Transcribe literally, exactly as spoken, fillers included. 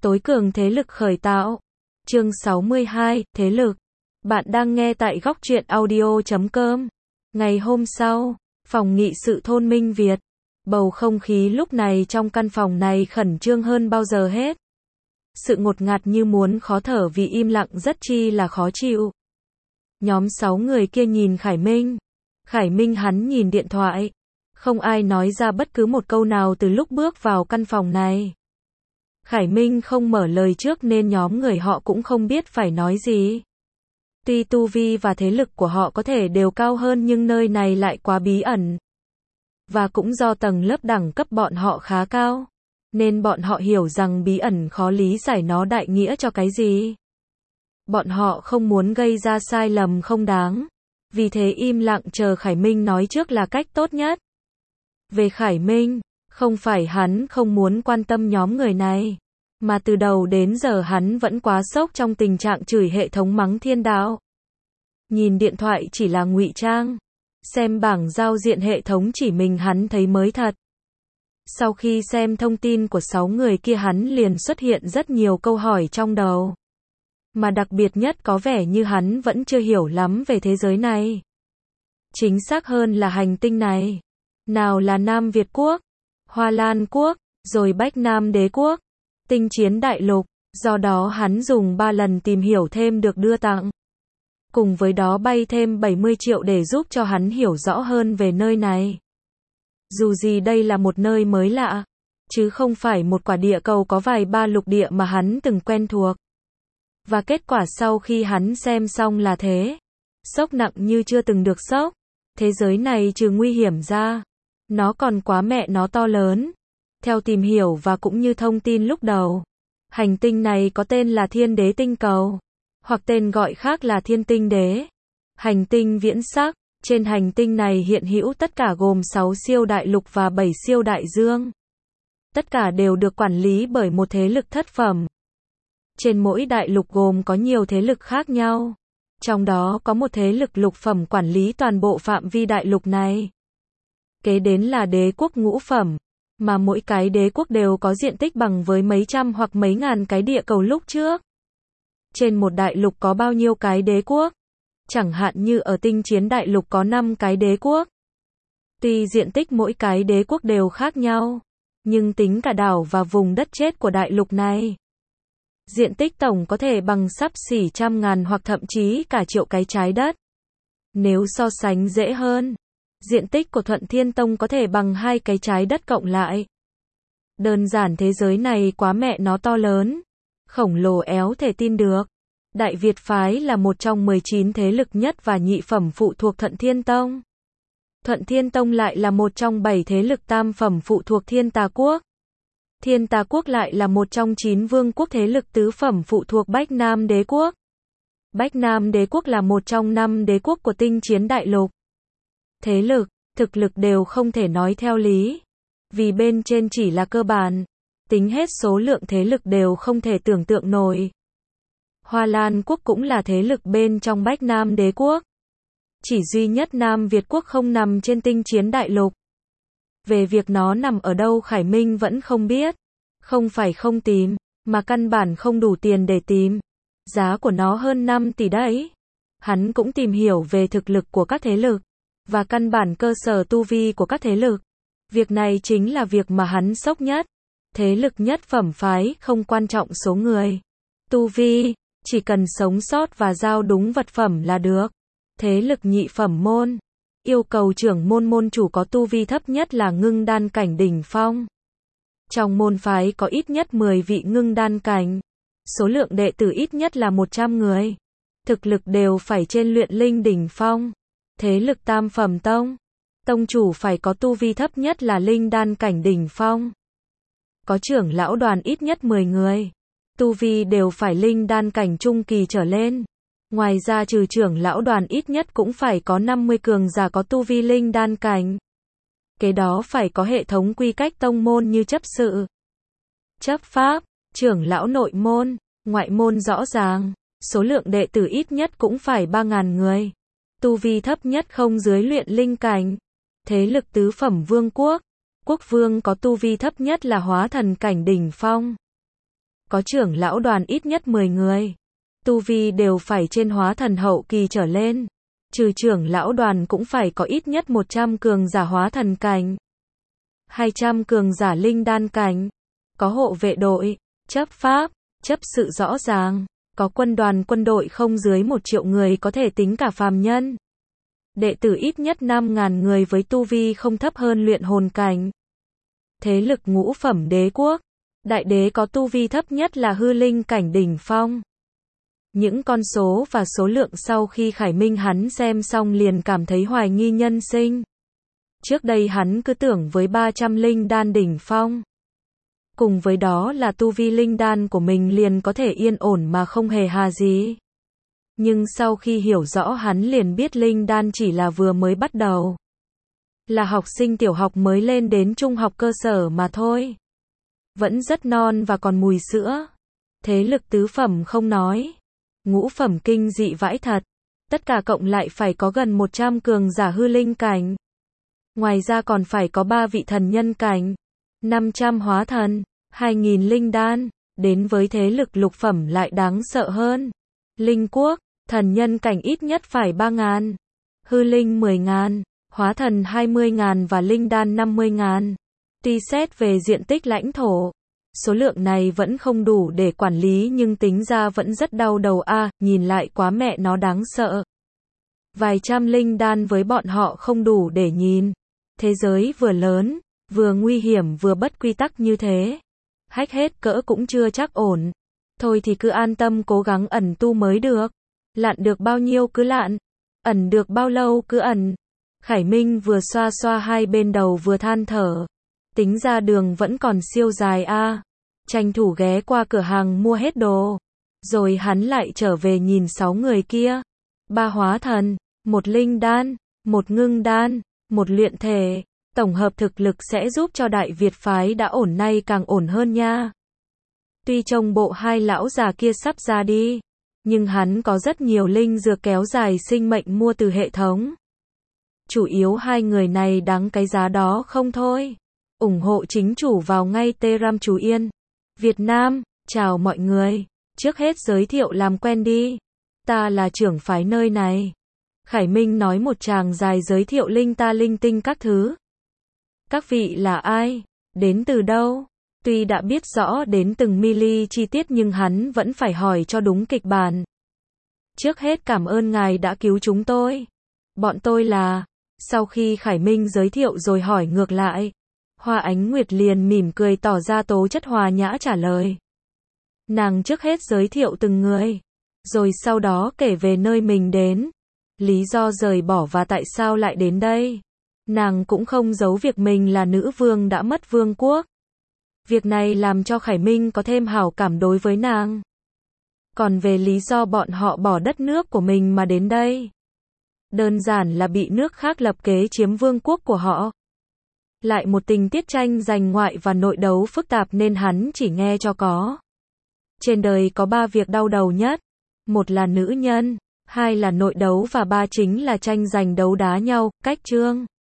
Tối cường thế lực khởi tạo. Chương sáu mươi hai, thế lực. Bạn đang nghe tại góc truyện audio chấm com. Ngày hôm sau, phòng nghị sự thôn Minh Việt. Bầu không khí lúc này trong căn phòng này khẩn trương hơn bao giờ hết. Sự ngột ngạt như muốn khó thở vì im lặng rất chi là khó chịu. Nhóm sáu người kia nhìn Khải Minh. Khải Minh hắn nhìn điện thoại. Không ai nói ra bất cứ một câu nào từ lúc bước vào căn phòng này. Khải Minh không mở lời trước nên nhóm người họ cũng không biết phải nói gì. Tuy tu vi và thế lực của họ có thể đều cao hơn nhưng nơi này lại quá bí ẩn. Và cũng do tầng lớp đẳng cấp bọn họ khá cao, nên bọn họ hiểu rằng bí ẩn khó lý giải nó đại nghĩa cho cái gì. Bọn họ không muốn gây ra sai lầm không đáng, vì thế im lặng chờ Khải Minh nói trước là cách tốt nhất. Về Khải Minh, không phải hắn không muốn quan tâm nhóm người này, mà từ đầu đến giờ hắn vẫn quá sốc trong tình trạng chửi hệ thống mắng thiên đạo. Nhìn điện thoại chỉ là ngụy trang, xem bảng giao diện hệ thống chỉ mình hắn thấy mới thật. Sau khi xem thông tin của sáu người kia hắn liền xuất hiện rất nhiều câu hỏi trong đầu. Mà đặc biệt nhất có vẻ như hắn vẫn chưa hiểu lắm về thế giới này. Chính xác hơn là hành tinh này. Nào là Nam Việt Quốc, Hoa Lan Quốc, rồi Bách Nam Đế Quốc, Tinh Chiến Đại Lục, do đó hắn dùng ba lần tìm hiểu thêm được đưa tặng. Cùng với đó bay thêm bảy mươi triệu để giúp cho hắn hiểu rõ hơn về nơi này. Dù gì đây là một nơi mới lạ, chứ không phải một quả địa cầu có vài ba lục địa mà hắn từng quen thuộc. Và kết quả sau khi hắn xem xong là thế. Sốc nặng như chưa từng được sốc. Thế giới này trừ nguy hiểm ra, nó còn quá mẹ nó to lớn. Theo tìm hiểu và cũng như thông tin lúc đầu, hành tinh này có tên là Thiên Đế Tinh Cầu, hoặc tên gọi khác là Thiên Tinh Đế. Hành tinh viễn sắc, trên hành tinh này hiện hữu tất cả gồm sáu siêu đại lục và bảy siêu đại dương. Tất cả đều được quản lý bởi một thế lực thất phẩm. Trên mỗi đại lục gồm có nhiều thế lực khác nhau. Trong đó có một thế lực lục phẩm quản lý toàn bộ phạm vi đại lục này. Kế đến là đế quốc ngũ phẩm, mà mỗi cái đế quốc đều có diện tích bằng với mấy trăm hoặc mấy ngàn cái địa cầu lúc trước. Trên một đại lục có bao nhiêu cái đế quốc? Chẳng hạn như ở Tinh Chiến Đại Lục có năm cái đế quốc. Tuy diện tích mỗi cái đế quốc đều khác nhau, nhưng tính cả đảo và vùng đất chết của đại lục này, diện tích tổng có thể bằng xấp xỉ trăm ngàn hoặc thậm chí cả triệu cái trái đất. Nếu so sánh dễ hơn, diện tích của Thuận Thiên Tông có thể bằng hai cái trái đất cộng lại. Đơn giản thế giới này quá mẹ nó to lớn, khổng lồ éo thể tin được. Đại Việt phái là một trong mười chín thế lực nhất và nhị phẩm phụ thuộc Thuận Thiên Tông. Thuận Thiên Tông lại là một trong bảy thế lực tam phẩm phụ thuộc Thiên Tà Quốc. Thiên Tà Quốc lại là một trong chín vương quốc thế lực tứ phẩm phụ thuộc Bách Nam Đế Quốc. Bách Nam Đế Quốc là một trong năm đế quốc của Tinh Chiến Đại Lục. Thế lực, thực lực đều không thể nói theo lý, vì bên trên chỉ là cơ bản, tính hết số lượng thế lực đều không thể tưởng tượng nổi. Hoa Lan Quốc cũng là thế lực bên trong Bách Nam Đế Quốc. Chỉ duy nhất Nam Việt Quốc không nằm trên Tinh Chiến Đại Lục. Về việc nó nằm ở đâu Khải Minh vẫn không biết. Không phải không tìm, mà căn bản không đủ tiền để tìm. Giá của nó hơn năm tỷ đấy. Hắn cũng tìm hiểu về thực lực của các thế lực, và căn bản cơ sở tu vi của các thế lực. Việc này chính là việc mà hắn sốc nhất. Thế lực nhất phẩm phái không quan trọng số người, tu vi, chỉ cần sống sót và giao đúng vật phẩm là được. Thế lực nhị phẩm môn, yêu cầu trưởng môn môn chủ có tu vi thấp nhất là ngưng đan cảnh đỉnh phong. Trong môn phái có ít nhất mười vị ngưng đan cảnh. Số lượng đệ tử ít nhất là một trăm người. Thực lực đều phải trên luyện linh đỉnh phong. Thế lực tam phẩm tông, tông chủ phải có tu vi thấp nhất là linh đan cảnh đỉnh phong. Có trưởng lão đoàn ít nhất mười người. Tu vi đều phải linh đan cảnh trung kỳ trở lên. Ngoài ra trừ trưởng lão đoàn ít nhất cũng phải có năm mươi cường giả có tu vi linh đan cảnh. Kế đó phải có hệ thống quy cách tông môn như chấp sự, chấp pháp, trưởng lão nội môn, ngoại môn rõ ràng. Số lượng đệ tử ít nhất cũng phải ba nghìn người. Tu vi thấp nhất không dưới luyện linh cảnh. Thế lực tứ phẩm vương quốc, quốc vương có tu vi thấp nhất là hóa thần cảnh đỉnh phong. có trưởng lão đoàn ít nhất mười người. Tu vi đều phải trên hóa thần hậu kỳ trở lên. Trừ trưởng lão đoàn cũng phải có ít nhất một trăm cường giả hóa thần cảnh. hai trăm cường giả linh đan cảnh. Có hộ vệ đội, chấp pháp, chấp sự rõ ràng. Có quân đoàn quân đội không dưới một triệu người có thể tính cả phàm nhân. Đệ tử ít nhất năm ngàn người với tu vi không thấp hơn luyện hồn cảnh. Thế lực ngũ phẩm đế quốc. Đại đế có tu vi thấp nhất là hư linh cảnh đỉnh phong. Những con số và số lượng sau khi Khải Minh hắn xem xong liền cảm thấy hoài nghi nhân sinh. Trước đây hắn cứ tưởng với ba trăm linh đan đỉnh phong. Cùng với đó là tu vi linh đan của mình liền có thể yên ổn mà không hề hà gì. Nhưng sau khi hiểu rõ hắn liền biết linh đan chỉ là vừa mới bắt đầu. Là học sinh tiểu học mới lên đến trung học cơ sở mà thôi. Vẫn rất non và còn mùi sữa. Thế lực tứ phẩm không nói. Ngũ phẩm kinh dị vãi thật. Tất cả cộng lại phải có gần một trăm cường giả hư linh cảnh. Ngoài ra còn phải có ba vị thần nhân cảnh. năm trăm hóa thần. hai nghìn linh đan. Đến với thế lực lục phẩm lại đáng sợ hơn. Linh quốc. Thần nhân cảnh ít nhất phải ba ngàn. Hư linh mười ngàn. Hóa thần hai mươi ngàn và linh đan năm mươi ngàn. Tuy xét về diện tích lãnh thổ, số lượng này vẫn không đủ để quản lý nhưng tính ra vẫn rất đau đầu a, à, nhìn lại quá mẹ nó đáng sợ. Vài trăm linh đan với bọn họ không đủ để nhìn. Thế giới vừa lớn, vừa nguy hiểm vừa bất quy tắc như thế. Hách hết cỡ cũng chưa chắc ổn. Thôi thì cứ an tâm cố gắng ẩn tu mới được. Lặn được bao nhiêu cứ lặn. Ẩn được bao lâu cứ ẩn. Khải Minh vừa xoa xoa hai bên đầu vừa than thở. Tính ra đường vẫn còn siêu dài a. À. Tranh thủ ghé qua cửa hàng mua hết đồ. Rồi hắn lại trở về nhìn sáu người kia. Ba hóa thần, một linh đan, một ngưng đan, một luyện thể. Tổng hợp thực lực sẽ giúp cho Đại Việt phái đã ổn nay càng ổn hơn nha. Tuy trông bộ hai lão già kia sắp ra đi. Nhưng hắn có rất nhiều linh dược kéo dài sinh mệnh mua từ hệ thống. Chủ yếu hai người này đáng cái giá đó không thôi. Ủng hộ chính chủ vào ngay Telegram Chú Yên. Việt Nam, chào mọi người. Trước hết giới thiệu làm quen đi. Ta là trưởng phái nơi này. Khải Minh nói một tràng dài giới thiệu linh ta linh tinh các thứ. Các vị là ai? Đến từ đâu? Tuy đã biết rõ đến từng mili chi tiết nhưng hắn vẫn phải hỏi cho đúng kịch bản. Trước hết cảm ơn ngài đã cứu chúng tôi. Bọn tôi là... Sau khi Khải Minh giới thiệu rồi hỏi ngược lại. Hoa Ánh Nguyệt liền mỉm cười tỏ ra tố chất hòa nhã trả lời. Nàng trước hết giới thiệu từng người. Rồi sau đó kể về nơi mình đến. Lý do rời bỏ và tại sao lại đến đây. Nàng cũng không giấu việc mình là nữ vương đã mất vương quốc. Việc này làm cho Khải Minh có thêm hảo cảm đối với nàng. Còn về lý do bọn họ bỏ đất nước của mình mà đến đây. Đơn giản là bị nước khác lập kế chiếm vương quốc của họ. Lại một tình tiết tranh giành ngoại và nội đấu phức tạp nên hắn chỉ nghe cho có. Trên đời có ba việc đau đầu nhất. Một là nữ nhân, hai là nội đấu và ba chính là tranh giành đấu đá nhau, cách chương.